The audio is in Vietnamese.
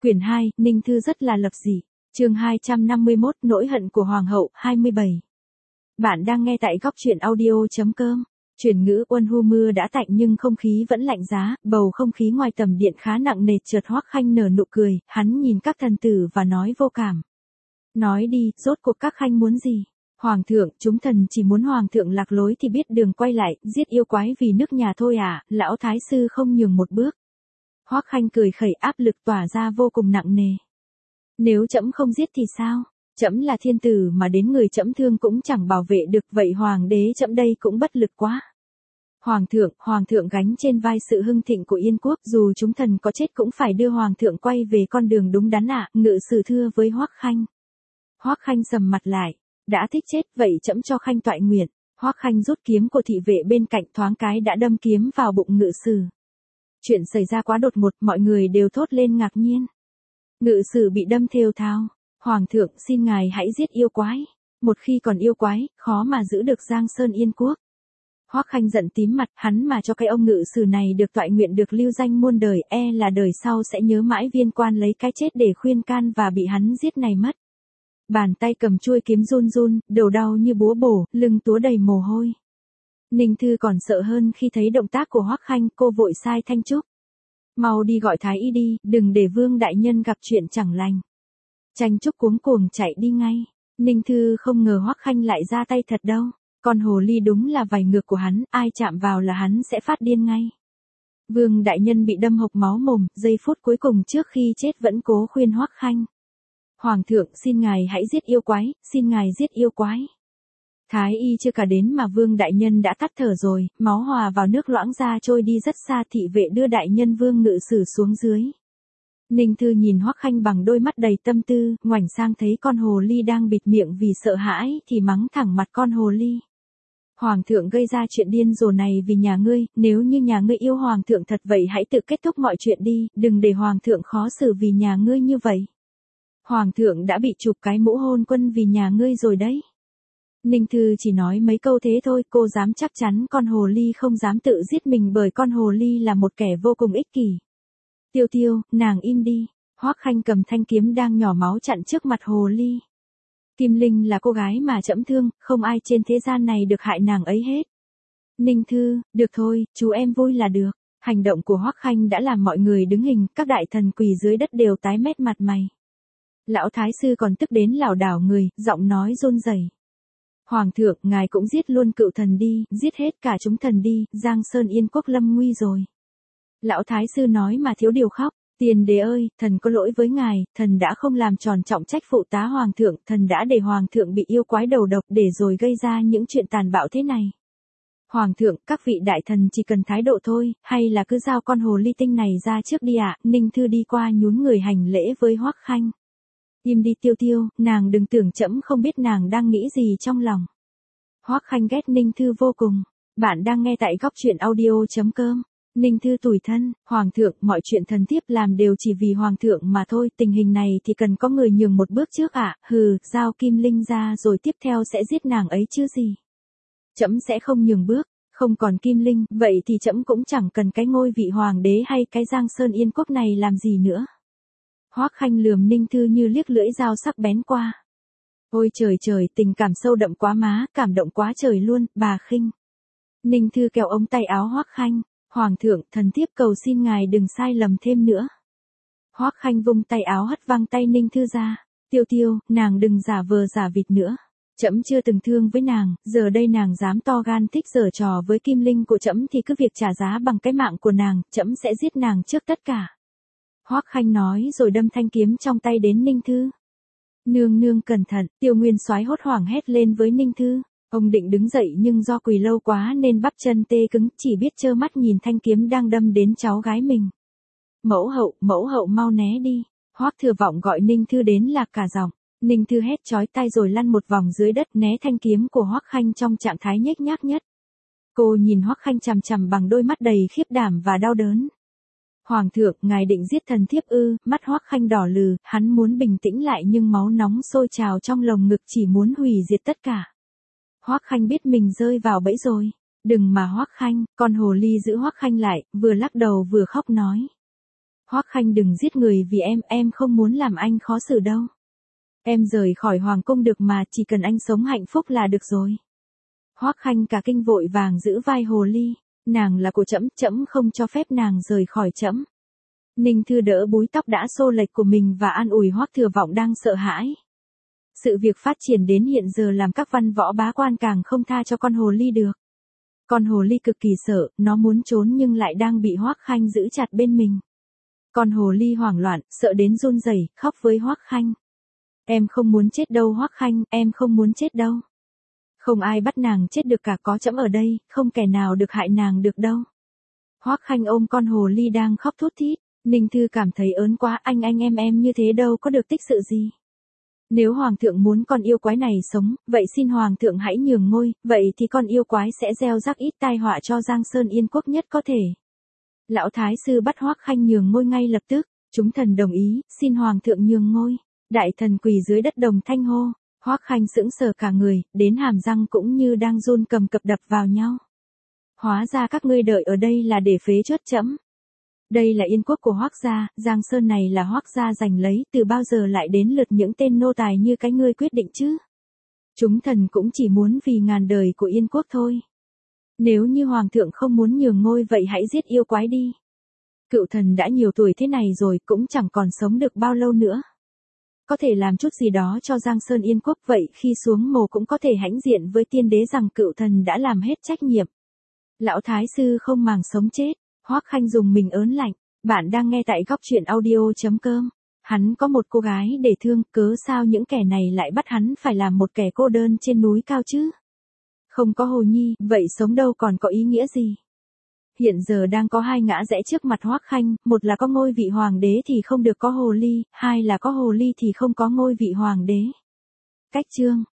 Quyển 2, Ninh Thư rất là lập dị. Chương 251, Nỗi hận của Hoàng hậu, 27. Bạn đang nghe tại góc truyện audio.com. Chuyển ngữ Uân Hu mưa đã tạnh nhưng không khí vẫn lạnh giá, bầu không khí ngoài tầm điện khá nặng nề. Chợt Hoắc Khanh nở nụ cười, hắn nhìn các thần tử và nói vô cảm. Nói đi, rốt cuộc các khanh muốn gì? Hoàng thượng, chúng thần chỉ muốn hoàng thượng lạc lối thì biết đường quay lại, giết yêu quái vì nước nhà thôi à, lão thái sư không nhường một bước. Hoắc Khanh cười khẩy, áp lực tỏa ra vô cùng nặng nề. Nếu trẫm không giết thì sao? Trẫm là thiên tử mà đến người trẫm thương cũng chẳng bảo vệ được, vậy hoàng đế trẫm đây cũng bất lực quá. Hoàng thượng gánh trên vai sự hưng thịnh của Yên quốc, dù chúng thần có chết cũng phải đưa hoàng thượng quay về con đường đúng đắn ạ, ngự sử thưa với Hoắc Khanh. Hoắc Khanh sầm mặt lại, đã thích chết, vậy trẫm cho khanh toại nguyện. Hoắc Khanh rút kiếm của thị vệ bên cạnh, thoáng cái đã đâm kiếm vào bụng ngự sử. Chuyện xảy ra quá đột ngột, mọi người đều thốt lên ngạc nhiên. Ngự sử bị đâm thều thào. Hoàng thượng, xin ngài hãy giết yêu quái. Một khi còn yêu quái, khó mà giữ được Giang Sơn Yên quốc. Hoắc Khanh giận tím mặt, hắn mà cho cái ông ngự sử này được toại nguyện được lưu danh muôn đời, là đời sau sẽ nhớ mãi viên quan lấy cái chết để khuyên can và bị hắn giết này mất. Bàn tay cầm chuôi kiếm run run, đầu đau như búa bổ, lưng túa đầy mồ hôi. Ninh Thư còn sợ hơn khi thấy động tác của Hoắc Khanh, cô vội sai Thanh Trúc. Mau đi gọi thái y đi, đừng để Vương đại nhân gặp chuyện chẳng lành. Thanh Trúc cuống cuồng chạy đi ngay. Ninh Thư không ngờ Hoắc Khanh lại ra tay thật đâu. Con hồ ly đúng là vảy ngược của hắn, ai chạm vào là hắn sẽ phát điên ngay. Vương đại nhân bị đâm hộc máu mồm, giây phút cuối cùng trước khi chết vẫn cố khuyên Hoắc Khanh. Hoàng thượng, xin ngài hãy giết yêu quái, xin ngài giết yêu quái. Thái y chưa cả đến mà Vương đại nhân đã tắt thở rồi, máu hòa vào nước loãng ra trôi đi rất xa. Thị vệ đưa đại nhân Vương ngự sử xuống dưới. Ninh Thư nhìn Hoắc Khanh bằng đôi mắt đầy tâm tư, ngoảnh sang thấy con hồ ly đang bịt miệng vì sợ hãi thì mắng thẳng mặt con hồ ly. Hoàng thượng gây ra chuyện điên rồ này vì nhà ngươi, nếu như nhà ngươi yêu hoàng thượng thật vậy hãy tự kết thúc mọi chuyện đi, đừng để hoàng thượng khó xử vì nhà ngươi như vậy. Hoàng thượng đã bị chụp cái mũ hôn quân vì nhà ngươi rồi đấy. Ninh Thư chỉ nói mấy câu thế thôi, cô dám chắc chắn con hồ ly không dám tự giết mình bởi con hồ ly là một kẻ vô cùng ích kỷ. Tiêu Tiêu, nàng im đi. Hoắc Khanh cầm thanh kiếm đang nhỏ máu chặn trước mặt hồ ly. Kim Linh là cô gái mà trẫm thương, không ai trên thế gian này được hại nàng ấy hết. Ninh Thư, được thôi, chú em vui là được. Hành động của Hoắc Khanh đã làm mọi người đứng hình, các đại thần quỳ dưới đất đều tái mét mặt mày. Lão thái sư còn tức đến lảo đảo người, giọng nói run rẩy. Hoàng thượng, ngài cũng giết luôn cựu thần đi, giết hết cả chúng thần đi, Giang Sơn Yên quốc lâm nguy rồi. Lão thái sư nói mà thiếu điều khóc. Tiền đế ơi, thần có lỗi với ngài, thần đã không làm tròn trọng trách phụ tá hoàng thượng, thần đã để hoàng thượng bị yêu quái đầu độc để rồi gây ra những chuyện tàn bạo thế này. Hoàng thượng, các vị đại thần chỉ cần thái độ thôi, hay là cứ giao con hồ ly tinh này ra trước đi ạ. Ninh Thư đi qua nhún người hành lễ với Hoắc Khanh. Im đi Tiêu Tiêu, nàng đừng tưởng trẫm không biết nàng đang nghĩ gì trong lòng. Hoắc Khanh ghét Ninh Thư vô cùng. Bạn đang nghe tại góc truyện audio.com. Ninh Thư tủi thân, hoàng thượng, mọi chuyện thần thiếp làm đều chỉ vì hoàng thượng mà thôi, tình hình này thì cần có người nhường một bước trước ạ. Giao Kim Linh ra rồi tiếp theo sẽ giết nàng ấy chứ gì. Trẫm sẽ không nhường bước, không còn Kim Linh, vậy thì trẫm cũng chẳng cần cái ngôi vị hoàng đế hay cái Giang Sơn Yên quốc này làm gì nữa. Hoắc Khanh lườm Ninh Thư như liếc lưỡi dao sắc bén qua. Ôi trời trời, tình cảm sâu đậm quá má, cảm động quá trời luôn, bà khinh. Ninh Thư kéo ống tay áo Hoắc Khanh. Hoàng thượng, thần thiếp cầu xin ngài đừng sai lầm thêm nữa. Hoắc Khanh vung tay áo hất văng tay Ninh Thư ra. Tiêu Tiêu, nàng đừng giả vờ giả vịt nữa. Trẫm chưa từng thương với nàng, giờ đây nàng dám to gan thích giở trò với Kim Linh của trẫm thì cứ việc trả giá bằng cái mạng của nàng, trẫm sẽ giết nàng trước tất cả. Hoắc Khanh nói rồi đâm thanh kiếm trong tay đến Ninh Thư. Nương nương cẩn thận, Tiêu Nguyên Soái hốt hoảng hét lên với Ninh Thư. Ông định đứng dậy nhưng do quỳ lâu quá nên bắp chân tê cứng, chỉ biết trơ mắt nhìn thanh kiếm đang đâm đến cháu gái mình. Mẫu hậu mau né đi. Hoắc Thừa Vọng gọi Ninh Thư đến lạc cả giọng. Ninh Thư hét chói tai rồi lăn một vòng dưới đất né thanh kiếm của Hoắc Khanh trong trạng thái nhếch nhác nhất. Cô nhìn Hoắc Khanh chằm chằm bằng đôi mắt đầy khiếp đảm và đau đớn. Hoàng thượng, ngài định giết thần thiếp ư? Mắt Hoắc Khanh đỏ lừ, hắn muốn bình tĩnh lại nhưng máu nóng sôi trào trong lồng ngực chỉ muốn hủy diệt tất cả. Hoắc Khanh biết mình rơi vào bẫy rồi. Đừng mà Hoắc Khanh, con hồ ly giữ Hoắc Khanh lại, vừa lắc đầu vừa khóc nói. Hoắc Khanh đừng giết người vì em không muốn làm anh khó xử đâu. Em rời khỏi hoàng cung được mà, chỉ cần anh sống hạnh phúc là được rồi. Hoắc Khanh cả kinh vội vàng giữ vai hồ ly, nàng là của trẫm, trẫm không cho phép nàng rời khỏi trẫm. Ninh Thư đỡ búi tóc đã xô lệch của mình và an ủi Hoắc Thừa Vọng đang sợ hãi. Sự việc phát triển đến hiện giờ làm các văn võ bá quan càng không tha cho con hồ ly được. Con hồ ly cực kỳ sợ, nó muốn trốn nhưng lại đang bị Hoắc Khanh giữ chặt bên mình. Con hồ ly hoảng loạn, sợ đến run rẩy, khóc với Hoắc Khanh. Em không muốn chết đâu Hoắc Khanh, em không muốn chết đâu. Không ai bắt nàng chết được cả, có trẫm ở đây, không kẻ nào được hại nàng được đâu. Hoắc Khanh ôm con hồ ly đang khóc thút thít, Ninh Thư cảm thấy ớn quá, anh em như thế đâu có được tích sự gì. Nếu hoàng thượng muốn con yêu quái này sống, vậy xin hoàng thượng hãy nhường ngôi, vậy thì con yêu quái sẽ gieo rắc ít tai họa cho Giang Sơn Yên Quốc nhất có thể. Lão thái sư bắt Hoắc Khanh nhường ngôi ngay lập tức, chúng thần đồng ý, xin hoàng thượng nhường ngôi. Đại thần quỳ dưới đất đồng thanh hô, Hoắc Khanh sững sờ cả người, đến hàm răng cũng như đang run cầm cập đập vào nhau. Hóa ra các ngươi đợi ở đây là để phế truất trẫm. Đây là Yên Quốc của Hoắc gia, Giang Sơn này là Hoắc gia giành lấy, từ bao giờ lại đến lượt những tên nô tài như cái ngươi quyết định chứ? Chúng thần cũng chỉ muốn vì ngàn đời của Yên Quốc thôi. Nếu như hoàng thượng không muốn nhường ngôi vậy hãy giết yêu quái đi. Cựu thần đã nhiều tuổi thế này rồi cũng chẳng còn sống được bao lâu nữa. Có thể làm chút gì đó cho Giang Sơn Yên Quốc, vậy khi xuống mồ cũng có thể hãnh diện với tiên đế rằng cựu thần đã làm hết trách nhiệm. Lão thái sư không màng sống chết, Hoắc Khanh dùng mình ớn lạnh. Bạn đang nghe tại góc truyện audio.com. Hắn có một cô gái để thương, cớ sao những kẻ này lại bắt hắn phải làm một kẻ cô đơn trên núi cao chứ? Không có Hồ Nhi, vậy sống đâu còn có ý nghĩa gì? Hiện giờ đang có hai ngã rẽ trước mặt Hoắc Khanh, một là có ngôi vị hoàng đế thì không được có hồ ly, hai là có hồ ly thì không có ngôi vị hoàng đế. Cách chương